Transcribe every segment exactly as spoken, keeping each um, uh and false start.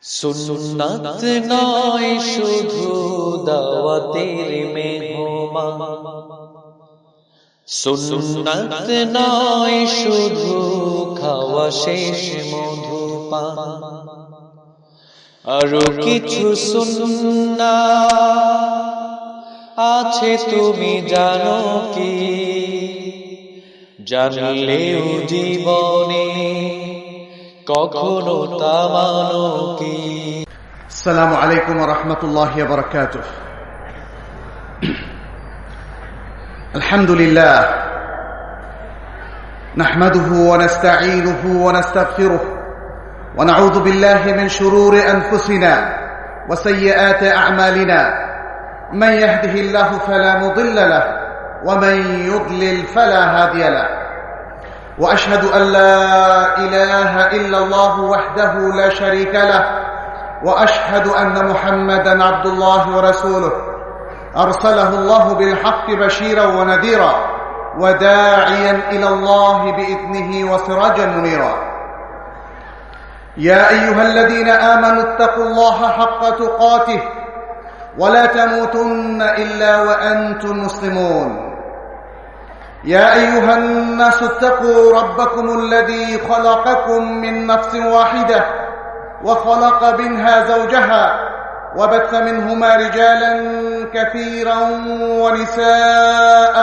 সুন্নাত নয় শুধু দাওয়াতের মেহমান, সুন্নাত নয় শুধু খাওয়া শেষ মধুপান, আরো কিছু সুন্নাত আছে তুমি জানো কি? জানলেও জীবনে কখনো তা মানো কি? আসসালামু আলাইকুম ওয়া রাহমাতুল্লাহি ওয়া বারাকাতুহু। আলহামদুলিল্লাহ নাহমাদুহু ওয়া নাস্তাঈনুহু ওয়া নাস্তাগফিরুহু ওয়া নাউযু বিল্লাহি মিন শুরুরি আনফুসিনা ওয়া সাইয়্যাতি আ'মালিনা মান ইয়াহদিহিল্লাহু ফালা মুদিল্লা লাহু ওয়া মান ইউদ্লিল ফালা হাদিয়া লাহু। وأشهد أن لا إله إلا الله وحده لا شريك له وأشهد أن محمدا عبد الله ورسوله أرسله الله بالحق بشيرا ونذيرا وداعيا إلى الله بإذنه وسراجا منيرا. يا أيها الذين آمنوا اتقوا الله حق تقاته ولا تموتن إلا وأنتم مسلمون. يا أيها الناس اتقوا ربكم الذي خلقكم من نفس واحدة وخلق منها زوجها وبث منهما رجالا كثيرا ونساء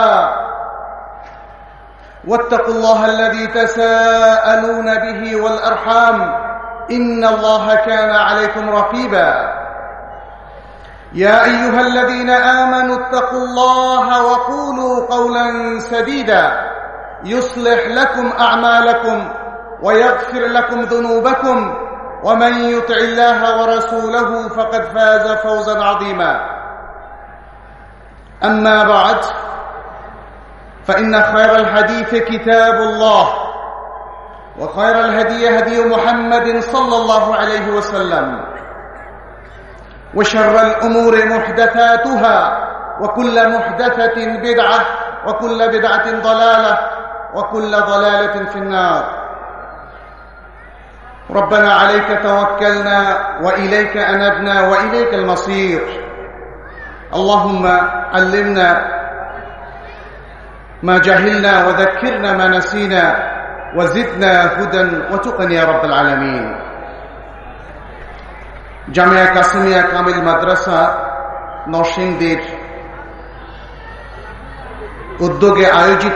واتقوا الله الذي تساءلون به والأرحام إن الله كان عليكم رقيبا. يا أيها الذين آمنوا اتقوا الله وقولوا قولا سديدا يصلح لكم أعمالكم ويغفر لكم ذنوبكم ومن يطع الله ورسوله فقد فاز فوزا عظيما. أما بعد فإن خير الحديث كتاب الله وخير الهدي هدي محمد صلى الله عليه وسلم وشر الأمور محدثاتها وكل محدثة بدعة وكل بدعة ضلالة وكل ضلالة في النار. ربنا عليك توكلنا وإليك أنبنا وإليك المصير. اللهم علمنا ما جهلنا وذكرنا ما نسينا وزدنا هدى وتقى يا رب العالمين. জামিয়া কাসিমিয়া কামিল মাদ্রাসা নরসিংদীর উদ্যোগে আয়োজিত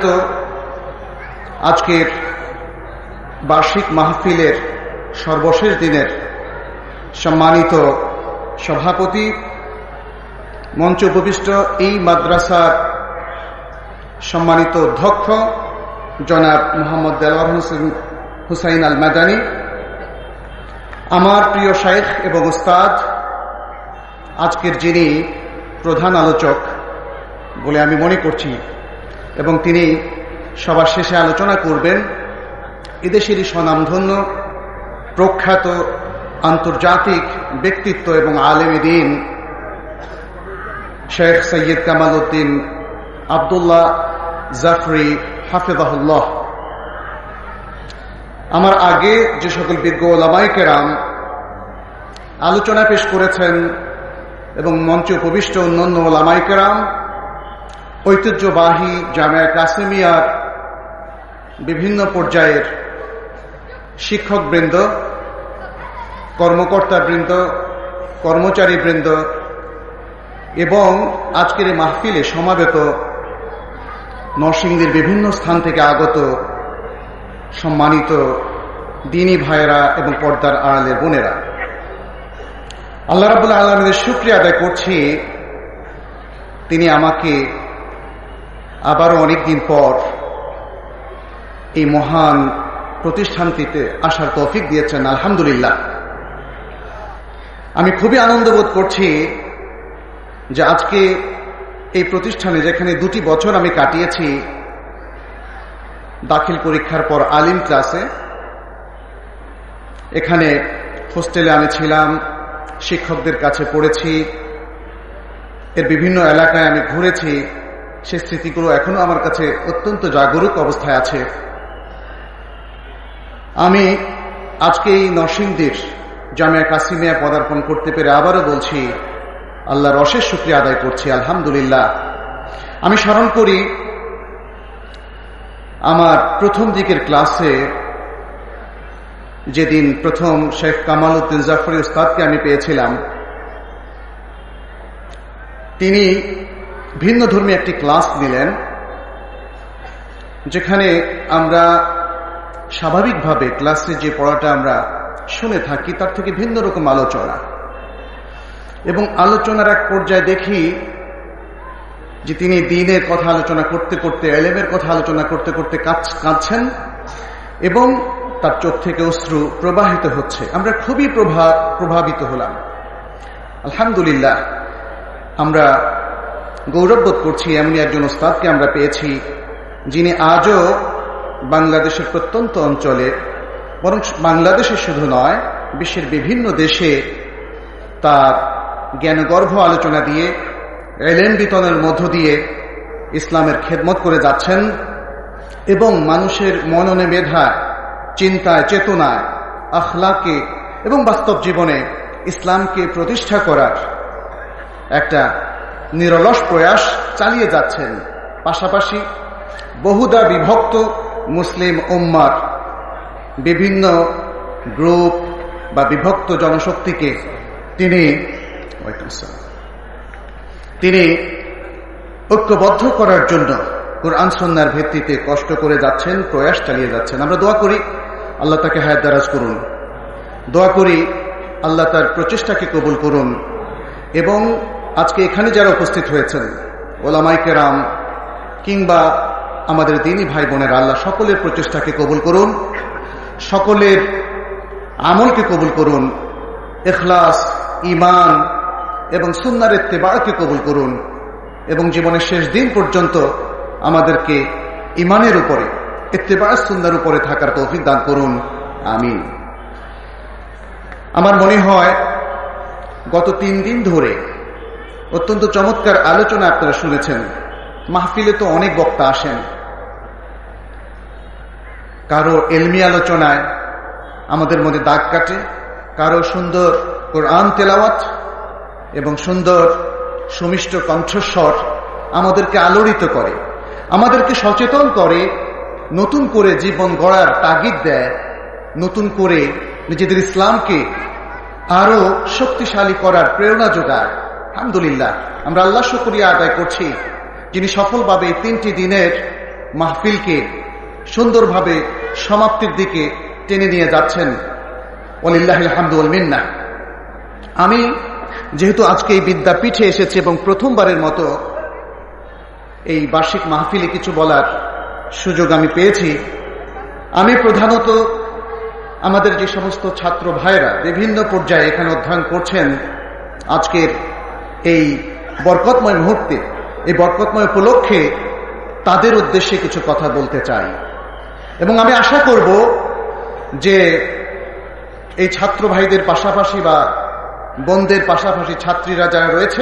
আজকের বার্ষিক মাহফিলের সর্বশেষ দিনের সম্মানিত সভাপতি, মঞ্চ উপবিষ্ট এই মাদ্রাসার সম্মানিত অধ্যক্ষ জনাব মোহাম্মদ দেলোয়ার হোসেন হুসাইন আল মাদানী, আমার প্রিয় শাইখ এবং উস্তাদ, আজকের যিনি প্রধান আলোচক বলে আমি মনে করছি এবং তিনি সবার শেষে আলোচনা করবেন, এদেশেরই স্বনামধন্য প্রখ্যাত আন্তর্জাতিক ব্যক্তিত্ব এবং আলেমে দ্বীন শেখ সৈয়দ কামাল উদ্দিন আবদুল্লাহ জাফরি হাফিজাহুল্লাহ। আমার আগে যে সকল বিজ্ঞ ওলামায়ে কেরাম আলোচনা পেশ করেছেন এবং মঞ্চে উপবিষ্ট অন্যান্য ওলামায়ে কেরাম, ঐতিহ্যবাহী জামিয়া কাসিমিয়ার বিভিন্ন পর্যায়ের শিক্ষকবৃন্দ, কর্মকর্তাবৃন্দ, কর্মচারীবৃন্দ এবং আজকের এই মাহফিলে সমাবেত নরসিংদীর বিভিন্ন স্থান থেকে আগত সম্মানিত দ্বীনী ভাইয়েরা এবং পর্দার আড়ালের বোনেরা, আল্লাহ রাব্বুল আলামিনের শুকরিয়া আদায় করছি, তিনি আমাকে আবারও অনেকদিন পর এই মহান প্রতিষ্ঠানটিতে আসার তৌফিক দিয়েছেন। আলহামদুলিল্লাহ। আমি খুবই আনন্দ বোধ করছি যে আজকে এই প্রতিষ্ঠানে, যেখানে দুটি বছর আমি কাটিয়েছি দাখিল পরীক্ষার পর আলিম ক্লাসে, এখানে হোস্টেলে আমি ছিলাম, শিক্ষকদের কাছে পড়েছি, এর বিভিন্ন এলাকায় আমি ঘুরেছি, সে স্মৃতিগুলো এখনো আমার কাছে অত্যন্ত জাগরুক অবস্থায় আছে। আমি আজকে এই নরসিংদীর জামিয়া কাসিমিয়া পদার্পণ করতে পেরে আবারও বলছি আল্লাহর অশেষ শুকরিয়া আদায় করছি, আলহামদুলিল্লাহ। আমি স্মরণ করি আমার প্রথম দিকের ক্লাসে যেদিন প্রথম শেখ কামাল উদ্দিন জাফরি উস্তাদকে আমি পেয়েছিলাম, তিনি ভিন্ন ধর্মী একটি ক্লাস দিলেন, যেখানে আমরা স্বাভাবিকভাবে ক্লাসে যে পড়াটা আমরা শুনে থাকি তার থেকে ভিন্ন রকম আলোচনা, এবং আলোচনার এক পর্যায়ে দেখি যে তিনি দ্বীনের কথা আলোচনা করতে করতে, ইলমের কথা আলোচনা করতে করতে কাঁদছেন এবং তার চোখ থেকে অশ্রু প্রবাহিত হচ্ছে। আমরা খুবই প্রভাবিত হলাম। আলহামদুলিল্লাহ, আমরা গৌরববোধ করছি এমনই একজন ওস্তাদকে আমরা পেয়েছি, যিনি আজও বাংলাদেশের প্রত্যন্ত অঞ্চলে, বরং বাংলাদেশে শুধু নয় বিশ্বের বিভিন্ন দেশে তার জ্ঞানগর্ভ আলোচনা দিয়ে, ইলম বিতরণের মধ্য দিয়ে ইসলামের খেদমত করে যাচ্ছেন এবং মানুষের মননে মেধায়, চিন্তায়, চেতনায়, আখলাকে এবং বাস্তব জীবনে ইসলামকে প্রতিষ্ঠা করার একটা নিরলস প্রয়াস চালিয়ে যাচ্ছেন। পাশাপাশি বহুদা বিভক্ত মুসলিম উম্মার বিভিন্ন গ্রুপ বা বিভক্ত জনশক্তিকে তিনি তিনি ঐক্যবদ্ধ করার জন্য কুরআন সুন্নাহর ভিত্তিতে কষ্ট করে যাচ্ছেন, প্রয়াস চালিয়ে যাচ্ছেন। আমরা দোয়া করি আল্লাহ তাকে হায়াত দারাজ করুন, দোয়া করি আল্লাহ তার প্রচেষ্টাকে কবুল করুন, এবং আজকে এখানে যারা উপস্থিত হয়েছেন ওলামায়ে কেরাম কিংবা আমাদের দ্বীনী ভাই বোনের, আল্লাহ সকলের প্রচেষ্টাকে কবুল করুন, সকলের আমলকে কবুল করুন, ইখলাস, ঈমান এবং সুন্নাহর ইত্তেবাকে কবুল করুন, এবং জীবনের শেষ দিন পর্যন্ত আমাদেরকে ঈমানের উপরে, ইত্তেবা সুন্নাহর উপরে থাকার তৌফিক দান করুন, আমিন। আমার মনে হয় গত তিন দিন ধরে অত্যন্ত চমৎকার আলোচনা আপনারা শুনেছেন। মাহফিলে তো অনেক বক্তা আসেন, কারো এলমি আলোচনায় আমাদের মধ্যে দাগ কাটে, কারো সুন্দর কোরআন তেলাওয়াত এবং সুন্দর সুমিষ্ট কণ্ঠস্বর আমাদেরকে আলোড়িত করে, আমাদেরকে সচেতন করে, নতুন করে জীবন গড়ার তাগিদ দেয়, নতুন করে নিজেদের ইসলামকে আরো শক্তিশালী করার প্রেরণা যোগায়। আলহামদুলিল্লাহ, আমরা আল্লাহ শুকরিয়া আদায় করছি যিনি সফলভাবে এই তিনটি দিনের মাহফিলকে সুন্দরভাবে সমাপ্তির দিকে টেনে নিয়ে যাচ্ছেন। ওয়ালিল্লাহিল হামদু ওয়াল মিন্নাহ। আমি যেহেতু আজকে এই বিদ্যাপীঠে এসেছি এবং প্রথমবারের মতো এই বার্ষিক মাহফিলে কিছু বলার সুযোগ আমি পেয়েছি, আমি প্রধানত আমাদের যে সমস্ত ছাত্র ভাইরা বিভিন্ন পর্যায়ে এখানে অধ্যয়ন করছেন, আজকের এই বরকতময় মুহূর্তে, এই বরকতময় উপলক্ষে তাদের উদ্দেশ্যে কিছু কথা বলতে চাই। এবং আমি আশা করব যে এই ছাত্র ভাইদের পাশাপাশি বা বোনদের পাশাপাশি ছাত্রীরা যারা রয়েছে,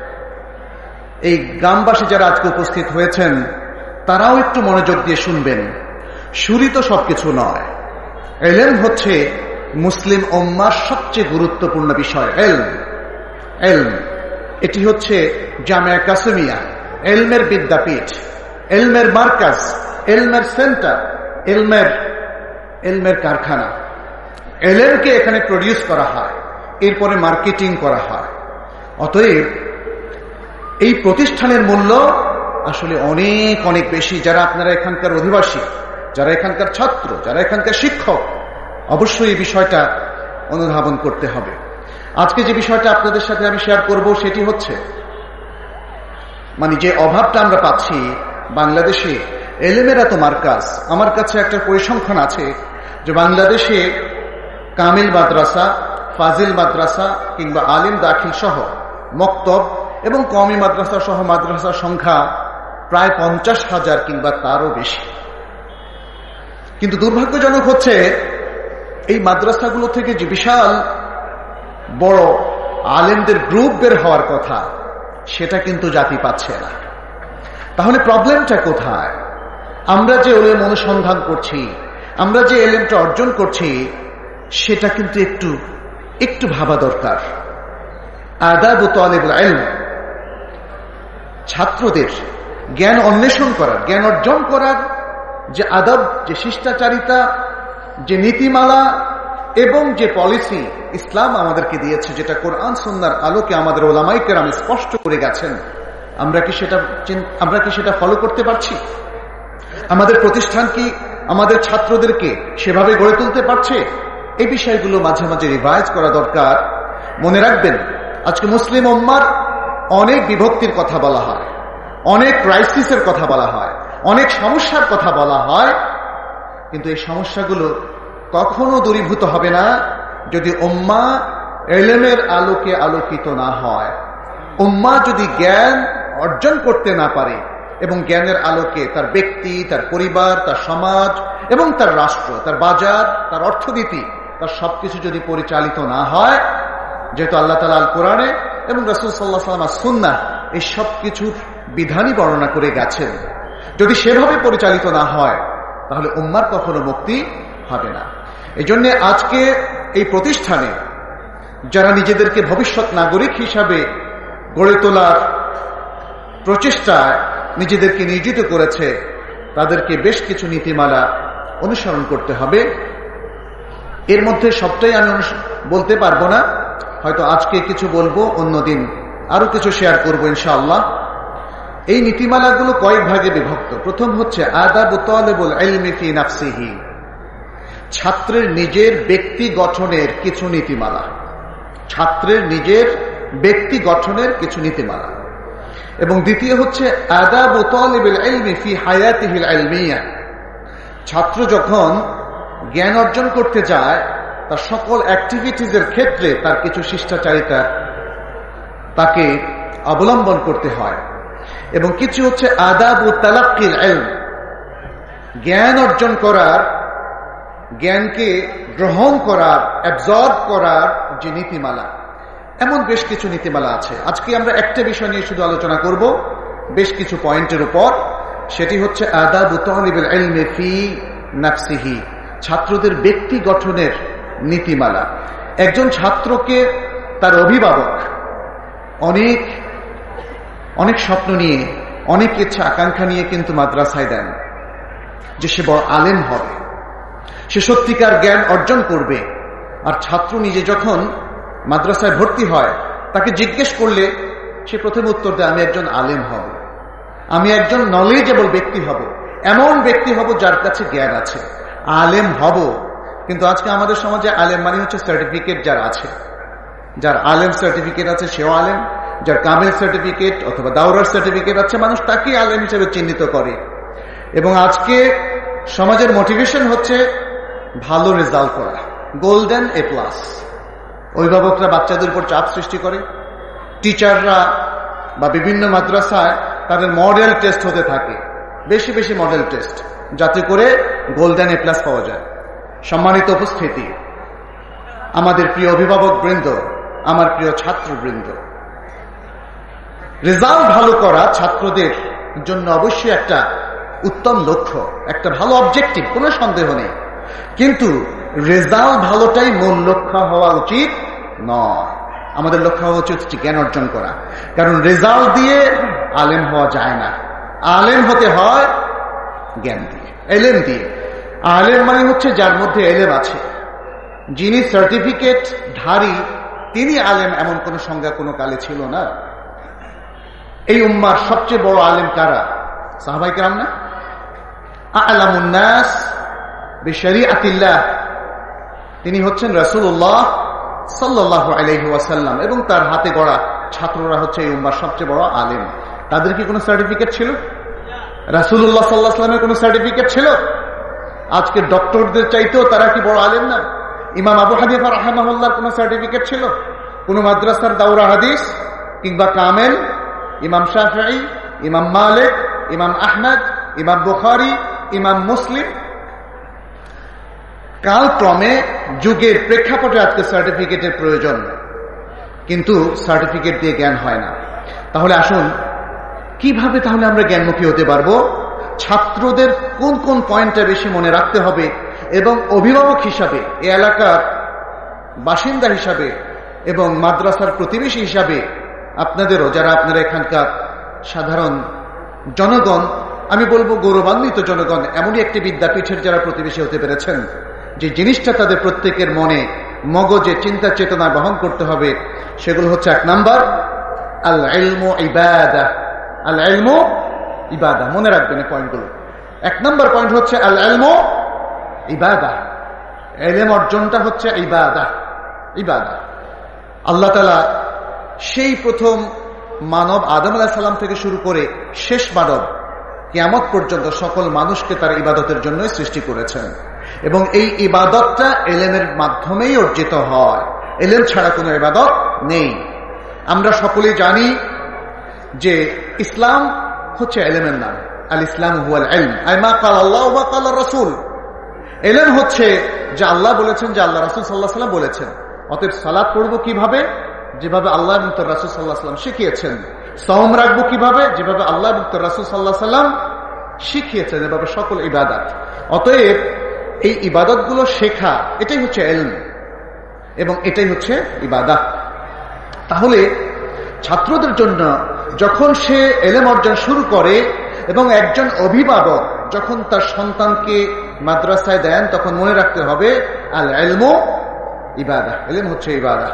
এই গ্রামবাসী যারা আজকে উপস্থিত হয়েছেন, তারাও একটু মনোযোগ দিয়ে শুনবেন। শুরি তো সবকিছু নয়, ইলম হচ্ছে মুসলিম উম্মার সবচেয়ে গুরুত্বপূর্ণ বিষয়। ইলম ইলম এটি হচ্ছে জামিয়া কাসিমিয়া, ইলমের বিদ্যাপীঠ, ইলমের মার্কাজ, ইলমের সেন্টার, ইলমের ইলমের কারখানা। ইলমকে এখানে প্রডিউস করা হয়, এরপরে মার্কেটিং করা হয়। অতএব এই প্রতিষ্ঠানের মূল্য আসলে অনেক অনেক বেশি। যারা আপনারা এখানকার অধিবাসী, যারা এখানকার ছাত্র, যারা এখানকার শিক্ষক, অবশ্যই এই বিষয়টা অনুধাবন করতে হবে। আজকে যে বিষয়টা আপনাদের সাথে আমি শেয়ার করব সেটি হচ্ছে, মানে যে অভাবটা আমরা পাচ্ছি বাংলাদেশে, ইলমের এত মার্কাজ। আমার কাছে একটা পরিসংখ্যান আছে যে বাংলাদেশে কামিল মাদ্রাসা, ফাজিল মাদ্রাসা কিংবা আলিম দাখিল সহ মক্তব এবং কওমি মাদ্রাসা সহ মাদ্রাসার সংখ্যা প্রায় পঞ্চাশ হাজার কিংবা তারও বেশি। কিন্তু দুর্ভাগ্যজনক হচ্ছে এই মাদ্রাসাগুলো থেকে যে বিশাল বড় আলেমদের গ্রুপ বের হওয়ার কথা, সেটা কিন্তু জাতি পাচ্ছে না। তাহলে প্রবলেমটা কোথায়? আমরা যে এলেম অনুসন্ধান করছি, আমরা যে এলেমটা অর্জন করছি, সেটা কিন্তু একটু একটু ভাবা দরকার। আদাব তালিবুল ইলম, ছাত্রদের জ্ঞান অন্বেষণ করার, জ্ঞান অর্জন করার যে আদব, যে শিষ্টাচারিতা, যে নীতিমালা এবং যে পলিসি ইসলাম আমাদেরকে দিয়েছে, যেটা কোরআন সুন্নাহর আলোকে আমাদের ওলামায়ে কেরাম স্পষ্ট করে গেছেন, আমরা কি সেটা আমরা কি সেটা ফলো করতে পারছি? আমাদের প্রতিষ্ঠান কি আমাদের ছাত্রদেরকে সেভাবে গড়ে তুলতে পারছে? এই বিষয়গুলো মাঝে মাঝে রিভাইজ করা দরকার। মনে রাখবেন, আজকে মুসলিম উম্মার অনেক বিভক্তির কথা বলা হয়, অনেক ক্রাইসিসের কথা বলা হয়, অনেক সমস্যার কথা বলা হয়, কিন্তু এই সমস্যাগুলো কখনো দূরীভূত হবে না যদি উম্মাহ ইলমের আলোকে আলোকিত না হয়। উম্মাহ যদি জ্ঞান অর্জন করতে না পারে এবং জ্ঞানের আলোকে তার ব্যক্তি, তার পরিবার, তার সমাজ এবং তার রাষ্ট্র, তার বাজার, তার অর্থনীতি, তার সবকিছু যদি পরিচালিত না হয়, যেহেতু আল্লাহ তাআলা আল কোরআনে এবং রাসূল সাল্লাল্লাহু আলাইহি ওয়াসাল্লাম সুন্নাহ এই সব কিছুর বিধানই বর্ণনা করে গেছেন, যদি সেভাবে পরিচালিত না হয় তাহলে উম্মার কখনো মুক্তি হবে না। এই জন্য আজকে এই প্রতিষ্ঠানে যারা নিজেদেরকে ভবিষ্যৎ নাগরিক হিসাবে গড়ে তোলার প্রচেষ্টায় নিজেদেরকে নিয়োজিত করেছে, তাদেরকে বেশ কিছু নীতিমালা অনুসরণ করতে হবে। এর মধ্যে সবটাই আমি বলতে পারবো না, হয়তো আজকে কিছু বলবো, অন্যদিন আরো কিছু শেয়ার করবো ইনশাআল্লাহ। এই নীতিমালাগুলো কয়েক ভাগে বিভক্ত। প্রথম হচ্ছে আদাবু তালিবুল ইলমি ফি নাফসিহি, ছাত্রের নিজের ব্যক্তি গঠনের কিছু নীতিমালা, ছাত্রের নিজের ব্যক্তি গঠনের কিছু নীতিমালা। এবং দ্বিতীয় হচ্ছে আদাবু তালিবুল ইলমি ফি হায়াতিহিল ইলমিয়া, ছাত্র যখন জ্ঞান অর্জন করতে যায় তার সকল অ্যাক্টিভিটিজের ক্ষেত্রে তার কিছু শিষ্টাচারিতা তাকে অবলম্বন করতে হয়। এবং কিছু হচ্ছে আদাবু তালাক্কিল ইলম, জ্ঞান অর্জন করার, জ্ঞানকে গ্রহণ করার, অ্যাবজর্ব করার যে নীতিমালা, এমন বেশ কিছু নীতিমালা আছে। আজকে আমরা একটা বিষয় নিয়ে শুধু আলোচনা করব, বেশ কিছু পয়েন্টের উপর। সেটি হচ্ছে আদাবু তালিবুল ইলমি ফি নাফসিহি, ছাত্রদের ব্যক্তি গঠনের নীতিমালা। একজন ছাত্রকে তার অভিভাবক অনেক অনেক স্বপ্ন নিয়ে, অনেক ইচ্ছা আকাঙ্ক্ষা নিয়ে কিন্তু মাদ্রাসায় দেন যে সে বড় আলেম হবে, সে সত্যিকার জ্ঞান অর্জন করবে। আর ছাত্র নিজে যখন মাদ্রাসায় ভর্তি হয়, তাকে জিজ্ঞেস করলে সে প্রথম উত্তর দেয়, আমি একজন আলেম হব, আমি একজন নলেজেবল ব্যক্তি হব, এমন ব্যক্তি হব যার কাছে জ্ঞান আছে, আলেম হব। কিন্তু আজকে আমাদের সমাজে আলেম মানে হচ্ছে সার্টিফিকেট যার আছে, যার আলেম সার্টিফিকেট আছে সেও আলেম, যার কামেল সার্টিফিকেট অথবা দাওরার সার্টিফিকেট আছে মানুষ তাকে আলেম হিসেবে চিহ্নিত করে। এবং আজকে সমাজের মোটিভেশন হচ্ছে ভালো রেজাল্ট করা, গোল্ডেন এ প্লাস। অভিভাবকরা বাচ্চাদের উপর চাপ সৃষ্টি করে, টিচাররা বা বিভিন্ন মাদ্রাসায় তাদের মডেল টেস্ট হতে থাকে, বেশি বেশি মডেল টেস্ট, যাতে করে গোল্ডেন এ প্লাস পাওয়া যায়। সম্মানিত উপস্থিতি, আমাদের প্রিয় অভিভাবক বৃন্দ, আমার প্রিয় ছাত্র বৃন্দ, রেজাল্ট ভালো করা ছাত্রদের জন্য অবশ্যই একটা উত্তম লক্ষ্য, একটা ভালো অবজেক্টিভ, কোনো সন্দেহ নেই। কিন্তু রেজাল্ট ভালোটাই মূল লক্ষ্য হওয়া উচিত নয়। আমাদের লক্ষ্য হওয়া উচিত জ্ঞান অর্জন করা, কারণ রেজাল্ট দিয়ে আলেম হওয়া যায় না, আলেম হতে হয় জ্ঞান দিয়ে, এলেম দিয়ে। আলেম মানে হচ্ছে যার মধ্যে এলেম আছে, যিনি সার্টিফিকেট ধারী তিনি আলেম, এমন কোন সংজ্ঞা কোনো কালে ছিল না। এই উম্মার সবচেয়ে বড় আলেম কারা? সাহাবায়ে কেরাম না? আ'লামুন নাস বিশরিআতিল্লাহ, তিনি হচ্ছেন রাসূলুল্লাহ সাল্লাল্লাহু আলাইহি ওয়াসাল্লাম, এবং তার হাতে গড়া ছাত্ররা হচ্ছে এই উম্মার সবচেয়ে বড় আলেম। তাদের কি কোনো সার্টিফিকেট ছিল? রাসূলুল্লাহ সাল্লাল্লাহু আলাইহি ওয়াসাল্লামের কোনো সার্টিফিকেট ছিল? আজকে ডক্টরদের চাইতেও তারা কি বড় আলেম না? ইমাম আবু হানিফা রাহিমাহুল্লাহর কোনো সার্টিফিকেট ছিল? কোন মাদ্রাসার দাওরা হাদিস কিংবা কামেল? ইমাম শাফিঈ, ইমাম মালিক, ইমাম আহমদ, ইমাম বুখারী, ইমাম মুসলিম? কালক্রমে যুগের প্রেক্ষাপটে আজকে সার্টিফিকেটের প্রয়োজন, কিন্তু সার্টিফিকেট দিয়ে জ্ঞান হয় না। তাহলে আসুন, কিভাবে তাহলে আমরা জ্ঞানমুখী হতে পারবো? ছাত্রদের কোন কোন পয়েন্টটা বেশি মনে রাখতে হবে, এবং অভিভাবক হিসাবে এই এলাকার বাসিন্দা হিসাবে এবং মাদ্রাসার প্রতিবেশী হিসাবে আপনাদেরও, যারা আপনারা এখানকার সাধারণ জনগণ, আমি বলবো গৌরবান্বিত জনগণ, এমনই একটি বিদ্যাপীঠের যারা প্রতিবেশী হতে পেরেছেন, যে জিনিসটা তাদের প্রত্যেকের মনে মগজে চিন্তা চেতনা বহন করতে হবে, সেগুলো হচ্ছে এক নাম্বার আল ইলমু ইবাদাহ। আল ইলমু ইবাদাহ, মনে রাখবেন এই পয়েন্টগুলো। এক নাম্বার পয়েন্ট হচ্ছে আল ইলমু ইবাদাহ। ইলম অর্জনটা হচ্ছে ইবাদাহ। ইবাদাহ আল্লাহ তাআলা সেই প্রথম মানব আদম আলাইহিস সালাম থেকে শুরু করে শেষ মানব কিয়ামত পর্যন্ত সকল মানুষকে তার ইবাদতের জন্যই সৃষ্টি করেছেন, এবং এই ইবাদতটা ইলমের মাধ্যমেই অর্জিত হয়। ইলম ছাড়া কোনো ইবাদত নেই। আমরা সকলেই জানি যে ইসলাম হচ্ছে ইলমের নাম। আল ইসলাম হুয়াল ইলম, আই মা ক্বাল আল্লাহু ওয়া ক্বাল রাসূল। ইলম হচ্ছে যে আল্লাহ বলেছেন, যে আল্লাহ রাসূল সাল্লাল্লাহু আলাইহি ওয়াসাল্লাম বলেছেন। অতএব সালাত পড়বো কিভাবে? যেভাবে আল্লাহ এবং তার রাসূল সাল্লাল্লাহু আলাইহি ওয়াসাল্লাম শিখিয়েছেন। সাওম রাখবো কিভাবে? যেভাবে আল্লাহ এবং তার রাসূল সাল্লাল্লাহু আলাইহি ওয়াসাল্লাম শিখিয়েছেন। এভাবে সকল ইবাদত। অতএব এই ইবাদতগুলো শেখা, এটাই হচ্ছে ইলম এবং এটাই হচ্ছে ইবাদত। তাহলে ছাত্রদের জন্য যখন সে ইলম অর্জন শুরু করে এবং একজন অভিভাবক যখন তার সন্তানকে মাদ্রাসায় দেন, তখন মনে রাখতে হবে আল ইলমু ইবাদাহ। ইলম হচ্ছে ইবাদাহ।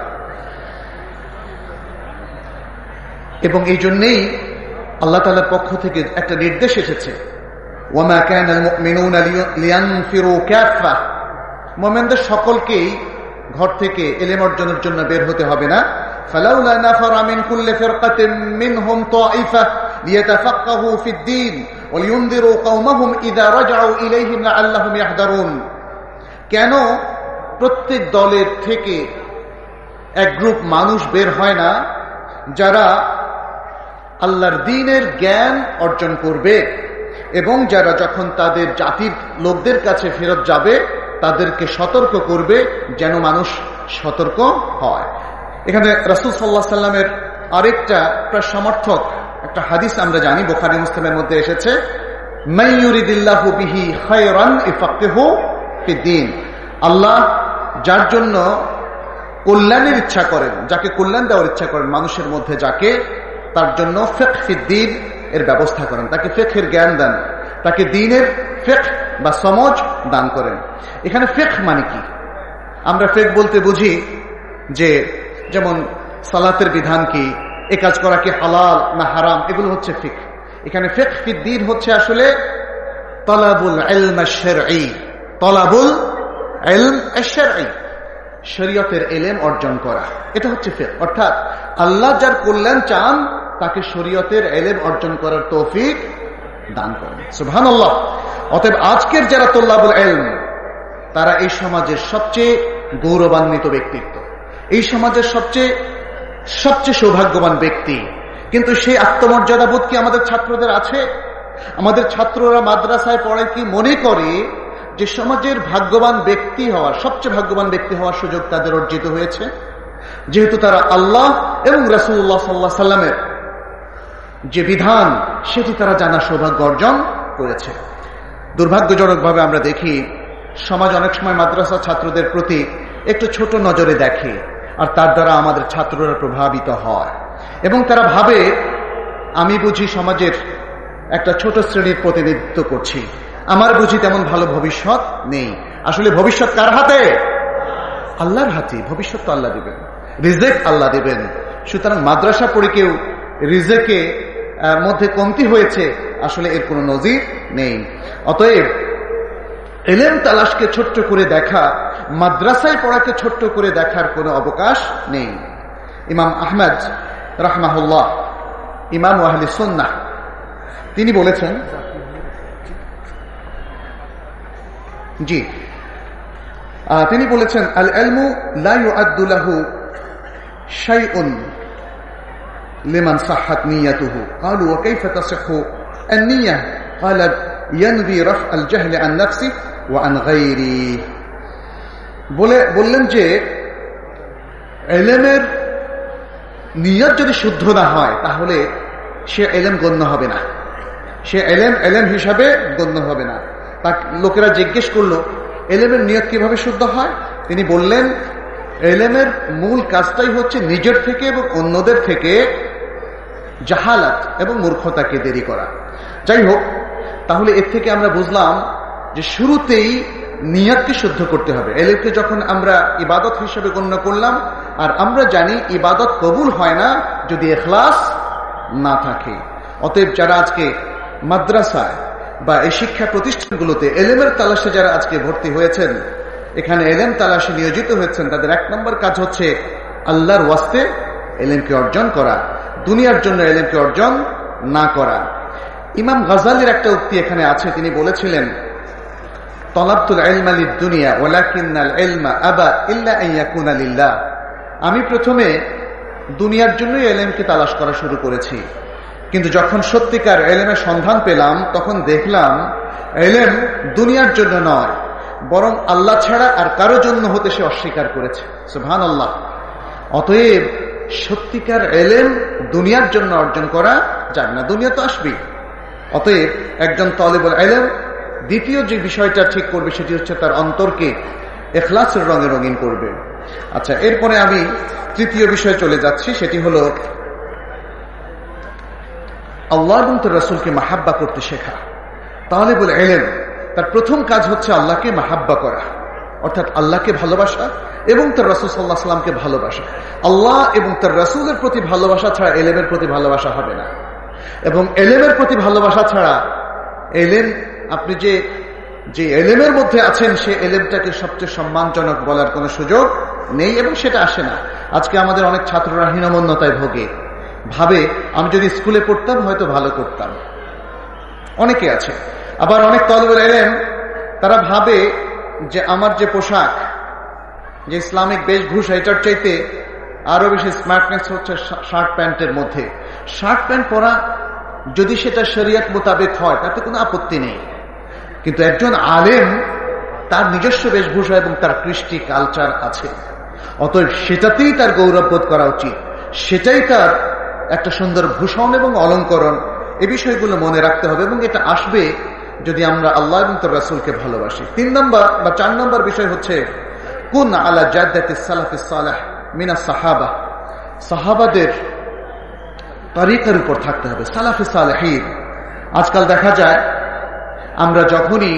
এবং এই জন্যেই আল্লাহ তাআলার পক্ষ থেকে একটা নির্দেশ এসেছে, ওয়ামা কানাল মুমিনুনা লিয়ানফিরু কাফা। মুমিনদের সকলকেই ঘর থেকে ইলম অর্জনের জন্য বের হতে হবে না। ফালাউলা নাফারা মিন কুল্লি ফিরকাতিন মিনহুম তাইফা লিয়াতাফাক্কাহু ফিদ-দীন ওয়া লিউনযিরু কওমাহুম ইযা রাজাউ ইলাইহিম লাআল্লাহুম ইয়াহদারুন। কেন প্রত্যেক দলের থেকে এক গ্রুপ মানুষ বের হয় না যারা আল্লাহর দ্বীনের জ্ঞান অর্জন করবে, এবং যারা যখন তাদের জাতির লোকদের কাছে ফেরত যাবে তাদেরকে সতর্ক করবে, যেন মানুষ সতর্ক হয়। এখানে রাসূল সাল্লাল্লাহু আলাইহি সাল্লামের আরেকটা প্রায় সমর্থক একটা হাদিস আমরা জানি, বুখারী মুসলিমের মধ্যে এসেছে, মান ইউরিদিল্লাহু বিহি খায়রান ইফাক্কিহু ফিদ-দীন। আল্লাহ যার জন্য কল্যাণের ইচ্ছা করেন, যাকে কল্যাণ দেওয়ার ইচ্ছা করেন মানুষের মধ্যে, যাকে তার জন্য ফিকহ ফিদ-দীন এর ব্যবস্থা করেন, তাকে ফিকহের জ্ঞান দেন, তাকে দ্বীনের ফিকহ বা সমঝ দান করেন। এখানে ফিকহ মানে কি? আমরা ফিকহ বলতে বুঝি যে যেমন সালাতের বিধান কি, এ কাজ করা কি হালাল না হারাম, এগুলো হচ্ছে ফিকহ। এখানে ফিকহ ফিদ-দীন হচ্ছে আসলে তলাবুল ইলম আশ-শারঈ, তলাবুল ইলম আশ-শারঈ, শরীয়তের ইলম অর্জন করা, এটা হচ্ছে ফিকহ। অর্থাৎ আল্লাহ যার কল্যাণ চান তাকে শরীয়তের ইলম অর্জন করার তৌফিক দান করেন। সুবহানাল্লাহ। অতএব আজকের যারা তল্লাবুল ইলম, তারা এই সমাজের সবচেয়ে গৌরবান্বিত ব্যক্তিত্ব, এই সমাজের সবচেয়ে সবচেয়ে সৌভাগ্যবান ব্যক্তি। কিন্তু সেই আত্মমর্যাদা বোধ কি আমাদের ছাত্রদের আছে? আমাদের ছাত্ররা মাদ্রাসায় পড়ে কি মনে করে যে সমাজের ভাগ্যবান ব্যক্তি হওয়ার, সবচেয়ে ভাগ্যবান ব্যক্তি হওয়ার সুযোগ তাদের অর্জিত হয়েছে, যেহেতু তারা আল্লাহ এবং রাসূলুল্লাহ সাল্লাল্লাহু আলাইহি সাল্লামের যে বিধান সেটি তারা জানা সৌভাগ্য অর্জন করেছে। দুর্ভাগ্যজনকভাবে আমরা দেখি সমাজ অনেক সময় মাদ্রাসা ছাত্রদের প্রতি একটু ছোট নজরে দেখে, আর তার দ্বারা আমাদের ছাত্ররা প্রভাবিত হয় এবং তারা ভাবে আমি বুঝি সমাজের একটা ছোট শ্রেণীর প্রতিনিধিত্ব করছি, আমার বুঝি তেমন ভালো ভবিষ্যৎ নেই। আসলে ভবিষ্যৎ কার হাতে? আল্লাহর হাতে। ভবিষ্যৎ তো আল্লাহ দিবেন, রিজেক আল্লাহ দিবেন। সুতরাং মাদ্রাসা পড়ে কেউ রিজেকে মধ্যে কমতি হয়েছে, আসলে এর কোনো নজির নেই। অতএব ইলম তালাশকে ছোট্ট করে দেখা, মাদ্রাসায় পড়াকে ছোট্ট করে দেখার কোনো অবকাশ নেই। ইমাম আহমদ রাহমাহুল্লাহ, ইমাম আহলে সুন্নাহ, তিনি বলেছেন, জি তিনি বলেছেন, আল ইলমু লা ইউআদ্দু লাহু শাইউন লিমান সাহহাত নিয়াতুহু। ক্বালু ওয়া কাইফা তাসিহহু আন-নিয়্যা? ক্বালা ইয়ানবি রাফ আল-জাহল আন নাফসি ওয়া আন গায়রি। বলে বললেন যে ইলমের নিয়ত যদি শুদ্ধ না হয় তাহলে সে ইলম গণ্য হবে না, সে ইলম ইলম হিসাবে গণ্য হবে না। তা লোকেরা জিজ্ঞেস করলো ইলমের নিয়ত কিভাবে শুদ্ধ হয়? তিনি বললেন এলেমের মূল কাজটাই হচ্ছে নিজের থেকে এবং অন্যদের থেকে জাহালাত এবং মূর্খতাকে দেরি করা। যাই হোক, তাহলে এর থেকে আমরা বুঝলাম যে শুরুতেই নিয়তকে শুদ্ধ করতে হবে। এলেমকে যখন আমরা ইবাদত হিসেবে গণ্য করলাম, আর আমরা জানি ইবাদত কবুল হয় না যদি ইখলাস না থাকে। অতএব যারা আজকে মাদ্রাসায় বা এই শিক্ষা প্রতিষ্ঠানগুলোতে এলেমের তালাশে যারা আজকে ভর্তি হয়েছেন, এখানে এলেম তালাশে নিয়োজিত হয়েছেন, তাদের এক নম্বর কাজ হচ্ছে আল্লাহর ওয়াস্তে এলেমকে অর্জন করা, দুনিয়ার জন্য এলেমকে অর্জন না করা। ইমাম গাজালির একটা উক্তি এখানে আছে, তিনি বলেছিলেন, তলাবতুল ইলমা লিদ-দুনিয়া ওয়ালাকিন্নাল ইলমা আবা ইল্লা আন ইয়াকুনা লিল্লাহ। আমি প্রথমে দুনিয়ার জন্যই এলেমকে তালাশ করা শুরু করেছি, কিন্তু যখন সত্যিকার এলেমের সন্ধান পেলাম তখন দেখলাম এলেম দুনিয়ার জন্য নয়, বরং আল্লাহ ছাড়া আর কারো জন্য হতে সে অস্বীকার করেছে। সুবহানাল্লাহ। অতএব সত্যিকার এলেম দুনিয়ার জন্য অর্জন করা যায় না, দুনিয়া তো আসবেই। অতএব একজন তালিবুল ইলম দ্বিতীয় যে বিষয়টা ঠিক করবে সেটি হচ্ছে তার অন্তরকে ইখলাসের রঙে রঙিন করবে। আচ্ছা, এরপরে আমি তৃতীয় বিষয়ে চলে যাচ্ছি, সেটি হলো আল্লাহ এবং তার রাসূলকে মাহাব্বা করতে শেখা। তালিবুল ইলম তার প্রথম কাজ হচ্ছে আল্লাহকে মাহাব্বা করা, অর্থাৎ আল্লাহকে ভালোবাসা এবং তার রাসূল সাল্লাল্লাহু আলাইহি ওয়াসাল্লামকে ভালোবাসা। আল্লাহ এবং তার রাসূলের প্রতি ভালোবাসা ছাড়া এলেমের প্রতি ভালোবাসা হবে না, এবং এলেমের প্রতি ভালোবাসা ছাড়া এলেম, আপনি যে যে এলেমের মধ্যে আছেন সে এলেমটাকে সবচেয়ে সম্মানজনক বলার কোনো সুযোগ নেই, এবং সেটা আসে না। আজকে আমাদের অনেক ছাত্ররা হীনমন্যতায় ভোগে, ভাবে আমি যদি স্কুলে পড়তাম হয়তো ভালো করতাম, অনেকে আছে। আবার অনেক তালিবুল ইলম তারা ভাবে যে আমার যে পোশাক, যে ইসলামিক বেশভূষা, এটার চাইতে আরো বেশি স্মার্টনেস হচ্ছে শার্ট প্যান্টের মধ্যে। শার্ট প্যান্ট পরা যদি সেটা শরিয়ত মোতাবেক হয় তাতে কোনো আপত্তি নেই, কিন্তু একজন আলেম তার নিজস্ব বেশভূষা এবং তার কৃষ্টি কালচার আছে, অতএব সেটাতেই তার গৌরববোধ করা উচিত, সেটাই তার একটা সুন্দর ভূষণ এবং অলঙ্করণ। এই বিষয়গুলো মনে রাখতে হবে, এবং এটা আসবে যদি আমরা আল্লাহ এবং তার রাসূলকে ভালোবাসি। তিন নম্বর বা চার নম্বর বিষয় হচ্ছে কুন আলা জাদ্দাতি সালাফিস সালেহ মিনাস সাহাবা। সাহাবাদের তরিকার উপর থাকতে হবে, সালাফে সালেহীন। আজকাল দেখা যায় আমরা যখনই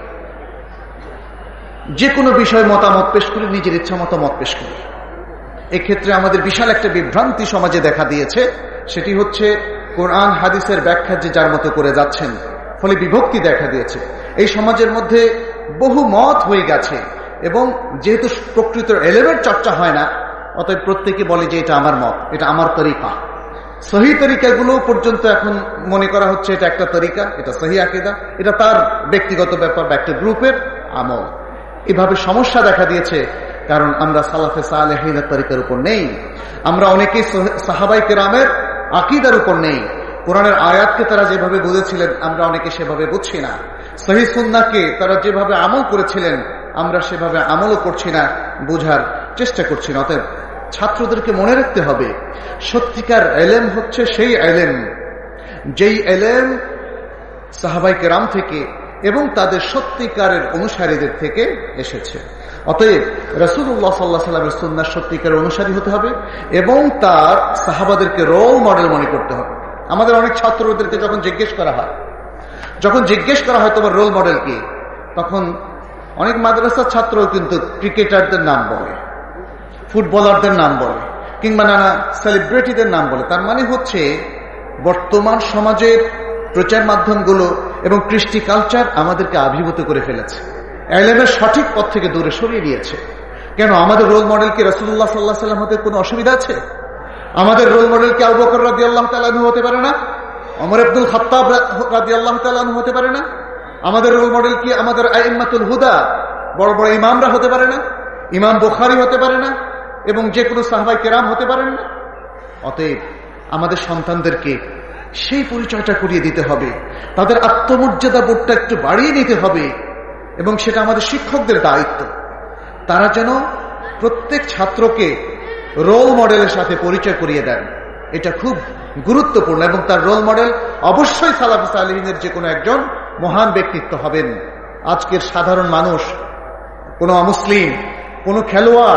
যে কোনো বিষয়ে মতামত পেশ করি, নিজের ইচ্ছা মতো মত পেশ করি। এক্ষেত্রে আমাদের বিশাল একটা বিভ্রান্তি সমাজে দেখা দিয়েছে, সেটি হচ্ছে কোরআন হাদিসের ব্যাখ্যা যে যার মতো করে যাচ্ছেন, ফলে বিভক্তি দেখা দিয়েছে। এই সমাজের মধ্যে বহু মত হয়ে গেছে, এবং যেহেতু প্রকৃত এলেমের চর্চা হয় না, অতএব প্রত্যেকে বলে যে এটা আমার মত, এটা আমার তরিকা। সহি তরিকাগুলো পর্যন্ত এখন মনে করা হচ্ছে এটা একটা তরিকা, এটা সহি আকীদা, এটা তার ব্যক্তিগত ব্যাপার বা একটা গ্রুপের আমল। এভাবে সমস্যা দেখা দিয়েছে, কারণ আমরা সালাফে সালেহীনের তরিকার উপর নেই, আমরা অনেকেই সাহাবাই কেরামের আকীদার উপর নেই। কোরআনের আয়াতকে তারা যেভাবে বুঝেছিলেন আমরা অনেকে সেভাবে বুঝছি না, সহিহ সুন্নাহকে তারা যেভাবে আমল করেছিলেন আমরা সেভাবে আমলও করছি না, বোঝার চেষ্টা করছি না। অতএব ছাত্রদেরকে মনে রাখতে হবে সত্যিকার এলেম হচ্ছে সেই এলেম যেই এলেম সাহাবাই কেরাম থেকে এবং তাদের সত্যিকারের অনুসারীদের থেকে এসেছে। অতএব রাসূলুল্লাহ সাল্লাল্লাহু আলাইহি ওয়াসাল্লামের সুন্নাহ সত্যিকারের অনুসারী হতে হবে এবং তার সাহাবাদেরকে রোল মডেল মনে করতে হবে। আমাদের অনেক ছাত্রদেরকে যখন জিজ্ঞেস করা হয় যখন জিজ্ঞেস করা হয় তোমার রোল মডেল কি, তখন অনেক মাদ্রাসার ছাত্রও কিন্তু ক্রিকেটারদের নাম বলে, ফুটবলারদের নাম বলে, কিংবা নানা সেলিব্রিটিদের নাম বলে। তার মানে হচ্ছে বর্তমান সমাজের প্রচার মাধ্যমগুলো এবং কৃষ্টি কালচার আমাদেরকে আবির্ভূত করে ফেলেছে, এলেমের সঠিক পথ থেকে দূরে সরিয়ে দিয়েছে। কেন? আমাদের রোল মডেল কি রাসূলুল্লাহ সাল্লাল্লাহু আলাইহি ওয়াসাল্লাম হতে কোনো অসুবিধা আছে? আমাদের রোল মডেল কি আবু বকর রাদিয়াল্লাহু তাআলা আনহু হতে পারে না? ওমর ইবনুল খাত্তাব রাদিয়াল্লাহু তাআলা আনহু হতে পারে না? আমাদের রোল মডেল কি আমাদের আইম্মাতুল হুদা বড় বড় ইমামরা হতে পারে না? ইমাম বুখারী হতে পারে না? এবং যে কোনো সাহাবায়ে কেরাম হতে পারেন না? অতএব আমাদের সন্তানদেরকে সেই পরিচয়টা করিয়ে দিতে হবে, তাদের আত্মমর্যাদা বোধটা একটু বাড়িয়ে নিতে হবে, এবং সেটা আমাদের শিক্ষকদের দায়িত্ব। তারা যেন প্রত্যেক ছাত্রকে রোল মডেলের সাথে পরিচয় করিয়ে দেন, এটা খুব গুরুত্বপূর্ণ। এবং তার রোল মডেল অবশ্যই সালাফে সালেহীনের যে কোনো একজন মহান ব্যক্তিত্ব হবেন। আজকের সাধারণ মানুষ, কোনো অমুসলিম, কোনো খেলোয়াড়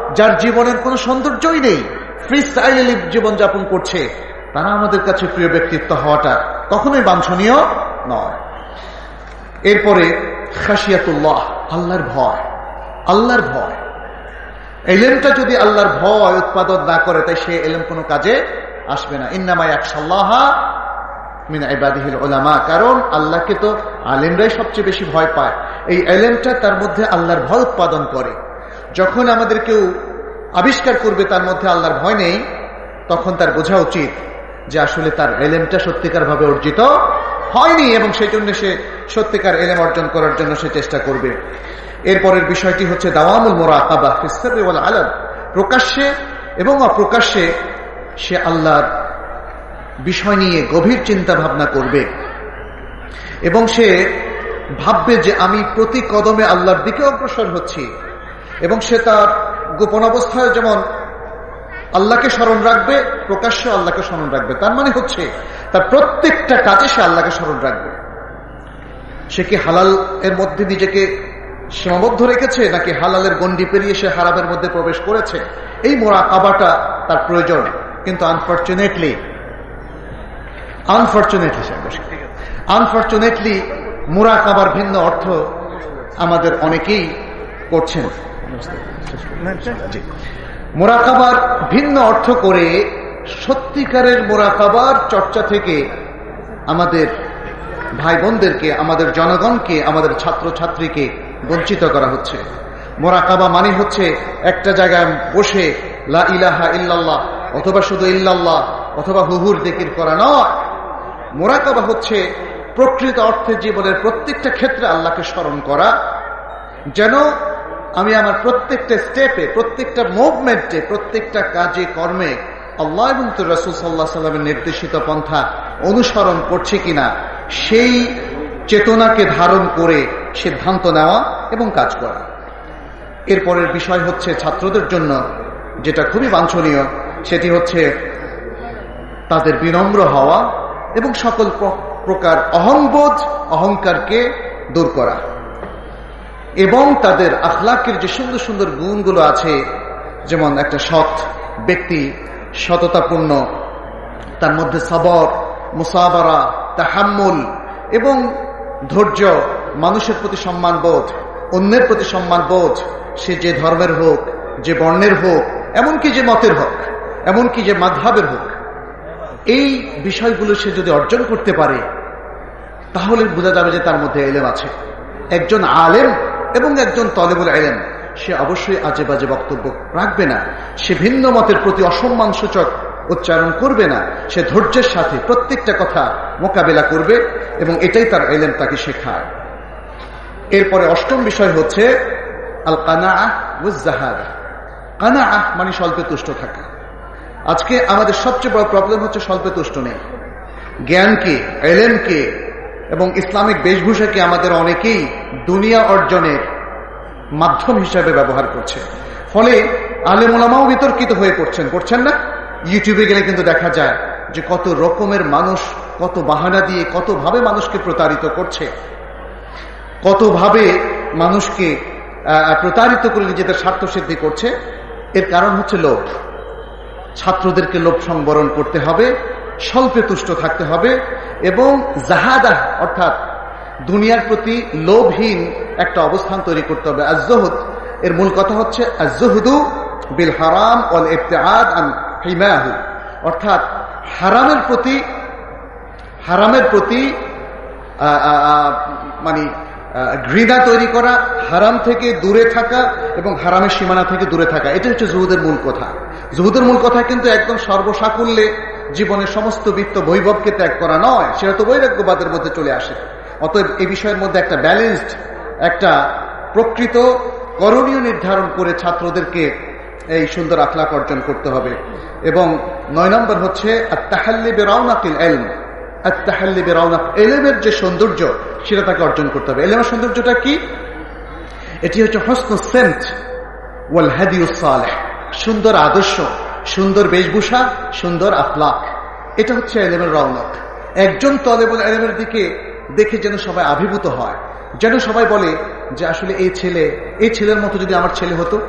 যার জীবনের কোনো সৌন্দর্যই নেই, ফ্রি স্টাইলে জীবনযাপন করছে, তারা আমাদের কাছে প্রিয় ব্যক্তিত্ব হওয়াটা কখনোই বাঞ্ছনীয় নয়। এরপরে খাশিয়াতুল্লাহ, আল্লাহর ভয়। আল্লাহর ভয়, এলেমটা যদি আল্লাহর ভয় উৎপাদন না করে, তাই সে এলেম কোনো কাজে আসবে না। ইন্নামা ইয়াখশাল্লাহা মিন ইবাদিহিল উলামা, কারণ আল্লাহকে তো আলেমরাই সবচেয়ে বেশি ভয় পায়। এই এলেমটা তার মধ্যে আল্লাহর ভয় উৎপাদন করে। যখন আমাদের কেউ আবিষ্কার করবে তার মধ্যে আল্লাহর ভয় নেই, তখন তার বোঝা উচিত যে আসলে তার এলেমটা সত্যিকার ভাবে অর্জিত হয়নি, এবং সেই জন্য সে সত্যিকার এলেম অর্জন করার জন্য সে চেষ্টা করবে। এরপরের বিষয়টি হচ্ছে দাওয়ামুল মুরাকাবা ফিস সিররি ওয়াল আলান, প্রকাশ্যে এবং অপ্রকাশ্যে সে আল্লাহর বিষয় নিয়ে গভীর চিন্তা ভাবনা করবে, এবং সে ভাববে যে আমি প্রতি কদমে আল্লাহর দিকে অগ্রসর হচ্ছি, এবং সে তার গোপন অবস্থায় যেমন আল্লাহকে স্মরণ রাখবে, প্রকাশ্যে আল্লাহকে স্মরণ রাখবে। তার মানে হচ্ছে তার প্রত্যেকটা কাজে সে আল্লাহকে স্মরণ রাখবে। সে কি হালাল এর মধ্যে নিজেকে সীমাবদ্ধ রেখেছে, নাকি হালালের গণ্ডি পেরিয়ে সে হারামের মধ্যে প্রবেশ করেছে? এই মুরাকাবাটা তার প্রয়োজন। কিন্তু আনফরচুনেটলি আনফরচুনেটলি আনফরচুনেটলি মুরাকাবার ভিন্ন অর্থ আমাদের অনেকেই করছেন। মুরাকাবার ভিন্ন অর্থ করে সত্যিকারের মুরাকাবার চর্চা থেকে আমাদের ভাই বোনদেরকে, আমাদের জনগণকে, আমাদের ছাত্রছাত্রীকে বঞ্চিত করা হচ্ছে। মুরাকাবা মানে হচ্ছে একটা জায়গায় বসে লা ইলাহা ইল্লাল্লাহ অথবা শুধু ইল্লাল্লাহ অথবা হুহুর জিকির করা নয়। মুরাকাবা হচ্ছে প্রকৃত অর্থে জীবনের প্রত্যেকটা ক্ষেত্রে আল্লাহকে স্মরণ করা, যেন আমি আমার প্রত্যেকটা স্টেপে, প্রত্যেকটা মুভমেন্টে, প্রত্যেকটা কাজে কর্মে আল্লাহ এবং তো রাসূল সাল্লাল্লাহু আলাইহি ওয়াসাল্লামের নির্দেশিত পন্থা অনুসরণ করছি কিনা সেই চেতনাকে ধারণ করে সিদ্ধান্ত নেওয়া এবং কাজ করা। এরপরের বিষয় হচ্ছে ছাত্রদের জন্য যেটা খুবই বাঞ্ছনীয়, সেটি হচ্ছে তাদের বিনম্র হওয়া এবং সকল প্রকার অহংবোধ, অহংকারকে দূর করা, এবং তাদের আখলাকের যে সুন্দর সুন্দর গুণগুলো আছে, যেমন একটা সৎ ব্যক্তি, সততাপূর্ণ, তার মধ্যে সবর, মুসাবারা, তাহাম্মুল এবং ধৈর্য, মানুষের প্রতি সম্মান বোধ, অন্যের প্রতি সম্মান বোধ, সে যে ধর্মের হোক, যে বর্ণের হোক, এমনকি যে মতের হোক, এমনকি যে মাযহাবের হোক, এই বিষয়গুলো সে যদি অর্জন করতে পারে, তাহলে বোঝা যাবে যে তার মধ্যে ইলম আছে। একজন আলেম এবং একজন তলেবুল ইলম সে অবশ্যই আজে বাজে বক্তব্য রাখবে না, সে ভিন্ন মতের প্রতি অসম্মান সূচক উচ্চারণ করবে না, সে ধৈর্যের সাথে প্রত্যেকটা কথা মোকাবেলা করবে, এবং এটাই তার ইলম তাকে শেখায়। এরপরে অষ্টম বিষয় হচ্ছে আল কানাআহ ওয়াজ যাহাদা। কানাআহ মানে স্বল্পে তুষ্ট থাকা। আজকে আমাদের সবচেয়ে বড় প্রবলেম হচ্ছে স্বল্পে তুষ্ট নেই। জ্ঞানকে, ইলমকে এবং ইসলামিক বেশভূষাকে আমাদের অনেকেই দুনিয়া অর্জনের মাধ্যম হিসাবে ব্যবহার করছে। ফলে আলেম ওলামাও বিতর্কিত হয়ে পড়ছেন, করছেন না? ইউটিউবে গেলে কিন্তু দেখা যায় যে কত রকমের মানুষ কত বাহানা দিয়ে কতভাবে মানুষকে প্রতারিত করছে, কতভাবে মানুষকে প্রতারিত করে নিজেদের স্বার্থ সিদ্ধি করছে। এর কারণ হচ্ছে লোভ। ছাত্রদেরকে লোভ সংবরণ করতে হবে, স্বল্পে তুষ্ট থাকতে হবে, এবং জাহাদা অর্থাৎ দুনিয়ার প্রতি লোভহীন একটা অবস্থান তৈরি করতে হবে। আজ-যুহুদ এর মূল কথা হচ্ছে আজ-যুহুদু বিল হারাম ওয়াল ইবতিআদ আন হিমাহু, অর্থাৎ হারামের প্রতি হারামের প্রতি মানে ঘৃণা তৈরি করা, হারাম থেকে দূরে থাকা এবং হারামের সীমানা থেকে দূরে থাকা, এটা হচ্ছে জুহুদের মূল কথা। জুহুদের মূল কথা কিন্তু একদম সর্বসাকুল্যে জীবনের সমস্ত বিত্ত বৈভবকে ত্যাগ করা নয়, সেটা তো বৈরাগ্যবাদের মধ্যে চলে আসে। অতএব এই বিষয়ের মধ্যে একটা ব্যালেন্সড, একটা প্রকৃত করণীয় নির্ধারণ করে ছাত্রদেরকে এই সুন্দর আখলাক অর্জন করতে হবে। এবং নয় নম্বর হচ্ছে আত-তাহাল্লি বিরাউনাতিল ইলম। আত-তাহাল্লি বিরাউনাত, ইলমের যে সৌন্দর্য সেটা তাকে অর্জন করতে হবে। ইলমের সৌন্দর্যটা কি? এটি হচ্ছে হুসনুস সিমত ওয়াল হাদিউস সালেহ, সুন্দর আদর্শ, সুন্দর বেশভূষা, সুন্দর আখলাক, এটা হচ্ছে ইলমের রওনক। একজন তলেবুল ইলমের দিকে দেখে যেন সবাই আবির্ভূত হয়, যেন সবাই বলে যে আসলে এই ছেলে, এই ছেলের মতো যদি আমার ছেলে হতো,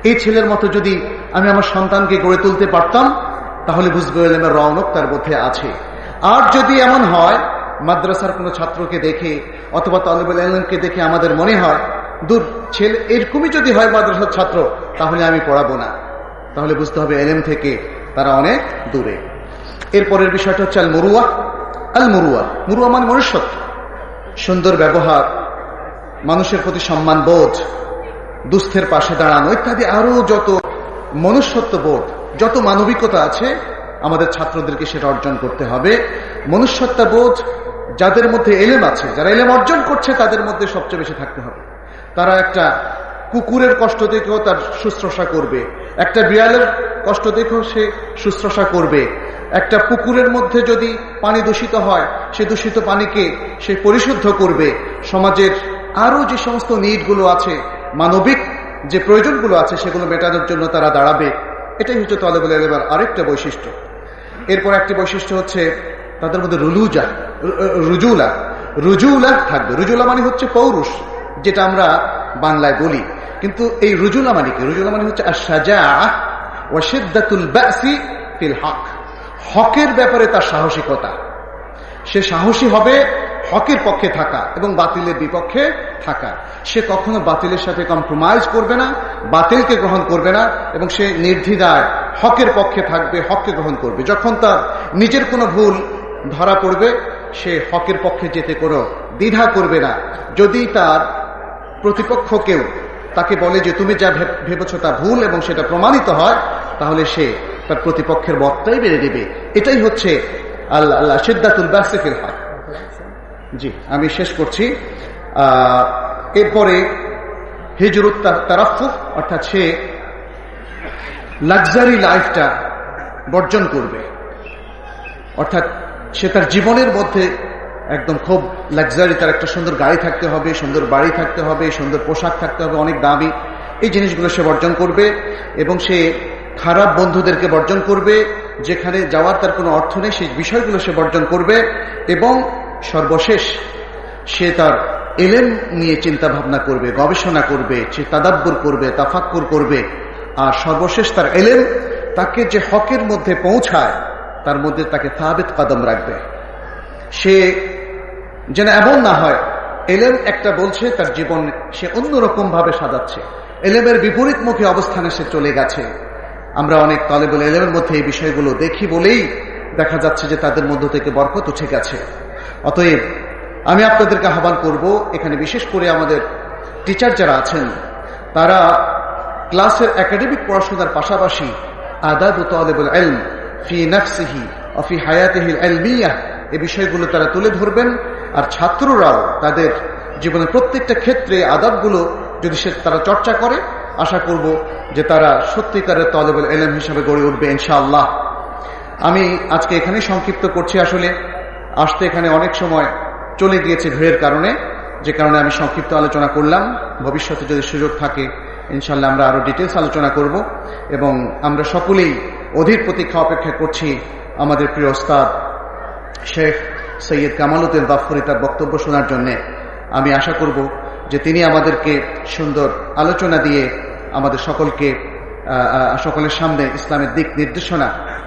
এই ছেলের মতো যদি আমি আমার সন্তানকে গড়ে তুলতে পারতাম, তাহলে বুঝবে এলেমের রওনক তার মধ্যে আছে। আর যদি এমন হয় মাদ্রাসার কোনো ছাত্রকে দেখে অথবা তালেবুল ইলমকে দেখে আমাদের মনে হয় দূর ছেলে এরকমই যদি হয় মাদ্রাসার ছাত্র, তাহলে আমি পড়াবো না, তাহলে বুঝতে হবে এলেম থেকে তারা অনেক দূরে। এরপরের বিষয়টা হচ্ছে আল মুরুয়া। আল মুরুয়া, মুরুয়া মানে মনুষ্যত্ব, সুন্দর ব্যবহার, মানুষের প্রতি সম্মান বোধ, দুস্থের পাশে দাঁড়ানো ইত্যাদি আরো যত মনুষ্যত্ব বোধ, যত মানবিকতা আছে আমাদের ছাত্রদেরকে সেটা অর্জন করতে হবে। মনুষ্যত্ববোধ যাদের মধ্যে এলেম আছে, যারা এলেম অর্জন করছে তাদের মধ্যে সবচেয়ে বেশি থাকতে হবে। তারা একটা কুকুরের কষ্ট দেখেও তার শুশ্রূষা করবে, একটা বিড়ালের কষ্ট দেখেও সে শুশ্রূষা করবে, একটা পুকুরের মধ্যে যদি পানি দূষিত হয় সে দূষিত পানিকে সে পরিশুদ্ধ করবে। সমাজের আরো যে সমস্ত নিডগুলো আছে, মানবিক যে প্রয়োজনগুলো আছে সেগুলো মেটানোর জন্য তারা দাঁড়াবে। এটাই হচ্ছে তালেবুল ইলমের আরেকটা বৈশিষ্ট্য। এরপর একটি বৈশিষ্ট্য হচ্ছে তাদের মধ্যে রুলুজা রুজুলা রুজুলা থাকবে। রুজুলা মানে হচ্ছে পৌরুষ, যেটা আমরা বাংলায় বলি, কিন্তু এই রুজুলা মানে কি? রুজুলা মানে হচ্ছে আশ-শাজাআহ ওয়া শিদ্দাতুল বাসি ফিল হক। হকের ব্যাপারে তার সাহসিকতা, সে সাহসী হবে হকের পক্ষে থাকা এবং বাতিলের বিপক্ষে থাকা। সে কখনো বাতিলের সাথে কম্প্রোমাইজ করবে না, বাতিলকে গ্রহণ করবে না, এবং সে নির্দ্বিধায় হকের পক্ষে থাকবে, হককে গ্রহণ করবে। যখন তার নিজের কোনো ভুল ধরা পড়বে সে হকের পক্ষে যেতে কোনো দ্বিধা করবে না। যদি তার প্রতিপক্ষ কেউ তাকে বলে যে তুমি যা ভেবেছ তা ভুল এবং সেটা প্রমাণিত হয়, তাহলে সে তার প্রতিপক্ষের মতটাই বেড়ে দেবে। এটাই হচ্ছে আল্লাহ আল্লাহ শিদ্দাতুল বাসি ফিল হক। জি, আমি শেষ করছি। আহ এরপরে হিজরুত তারাফুফ, অর্থাৎ সে লাক্সারি লাইফটা বর্জন করবে, অর্থাৎ সে তার জীবনের মধ্যে একদম খুব লাক্সারি, তার একটা সুন্দর গাড়ি থাকতে হবে, সুন্দর বাড়ি থাকতে হবে, সুন্দর পোশাক থাকতে হবে, অনেক দামি, এই জিনিসগুলো সে বর্জন করবে। এবং সে খারাপ বন্ধুদেরকে বর্জন করবে, যেখানে যাওয়ার তার কোনো অর্থ নেই সেই বিষয়গুলো সে বর্জন করবে। এবং সর্বশেষ সে তার এলেম নিয়ে চিন্তা ভাবনা করবে, গবেষণা করবে, সে তাদাব্বুর করবে, তাফাক্কুর করবে। আর সর্বশেষ তার এলেম তাকে যে হকের মধ্যে পৌঁছায় তার মধ্যে তাকে সাবিত কদম রাখবে। সে যেন এমন না হয় এলেম একটা বলছে, তার জীবন সে অন্যরকম ভাবে সাজাচ্ছে, এলেমের বিপরীতমুখী অবস্থানে সে চলে গেছে। আমরা অনেক তালেবুল ইলমের মধ্যে এই বিষয়গুলো দেখি বলেই দেখা যাচ্ছে যে তাদের মধ্য থেকে বরকত উঠে গেছে। অতএব আমি আপনাদেরকে আহ্বান করব, এখানে বিশেষ করে আমাদের টিচার যারা আছেন তারা ক্লাসের একাডেমিক পড়াশোনার পাশাপাশি আদাব তালেবুল ইলম ফি নাফসিহি ওয়া ফি হায়াতিহিল ইলমিয়াহ এই বিষয়গুলো তারা তুলে ধরবেন। আর ছাত্ররাও তাদের জীবনের প্রত্যেকটা ক্ষেত্রে আদাবগুলো যদি সে তারা চর্চা করে, আশা করব যে তারা সত্যিকারের তালেবুল ইলম হিসেবে গড়ে উঠবে ইনশাআল্লাহ। আমি আজকে এখানেই সংক্ষিপ্ত করছি, আসলে আসতে এখানে অনেক সময় চলে গিয়েছে ভিড়ের কারণে, যে কারণে আমি সংক্ষিপ্ত আলোচনা করলাম। ভবিষ্যতে যদি সুযোগ থাকে ইনশাআল্লাহ আমরা আরো ডিটেলস আলোচনা করব। এবং আমরা সকলেই অধীর প্রতীক্ষা অপেক্ষা করছি আমাদের প্রিয় ওস্তাদ শেখ সৈয়দ কামাল উদ্দিন গাফফারী তার বক্তব্য শোনার জন্য। আমি আশা করব যে তিনি আমাদেরকে সুন্দর আলোচনা দিয়ে আমাদের সকলকে সকলের সামনে ইসলামের দিক নির্দেশনা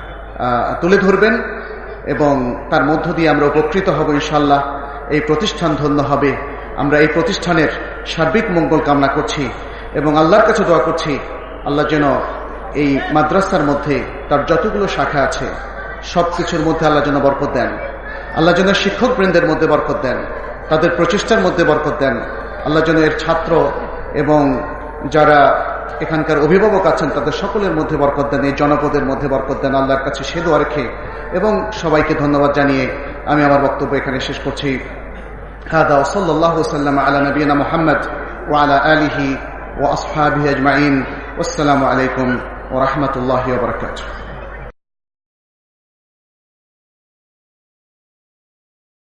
তুলে ধরবেন এবং তার মধ্য দিয়ে আমরা উপকৃত হব ইনশাআল্লাহ। এই প্রতিষ্ঠান ধন্য হবে। আমরা এই প্রতিষ্ঠানের সার্বিক মঙ্গল কামনা করছি এবং আল্লাহর কাছে দোয়া করছি আল্লাহ যেন এই মাদ্রাসার মধ্যে তার যতগুলো শাখা আছে সবকিছুর মধ্যে আল্লাহ যেন বরকত দেন। আল্লাহ যেন শিক্ষক বৃন্দের মধ্যে বরকত দেন, তাদের প্রচেষ্টার মধ্যে বরকত দেন। আল্লাহ যেন এর ছাত্র এবং যারা এখানকার অভিভাবক আছেন তাদের সকলের মধ্যে বরকত দেন, এই জনপদের মধ্যে বরকত দেন। আল্লাহর কাছে সে দোয়া রেখে এবং সবাইকে ধন্যবাদ জানিয়ে আমি আমার বক্তব্য এখানে শেষ করছি। হাদা ওয়া সাল্লাল্লাহু সাল্লামা আলা নবিয়িনা মুহাম্মদ ওয়া আলা আলিহি ওয়া আসহাবিহি আজমাইন। ওয়াসসালামু আলাইকুম ওয়া রাহমাতুল্লাহি ওয়া বারাকাতুহু।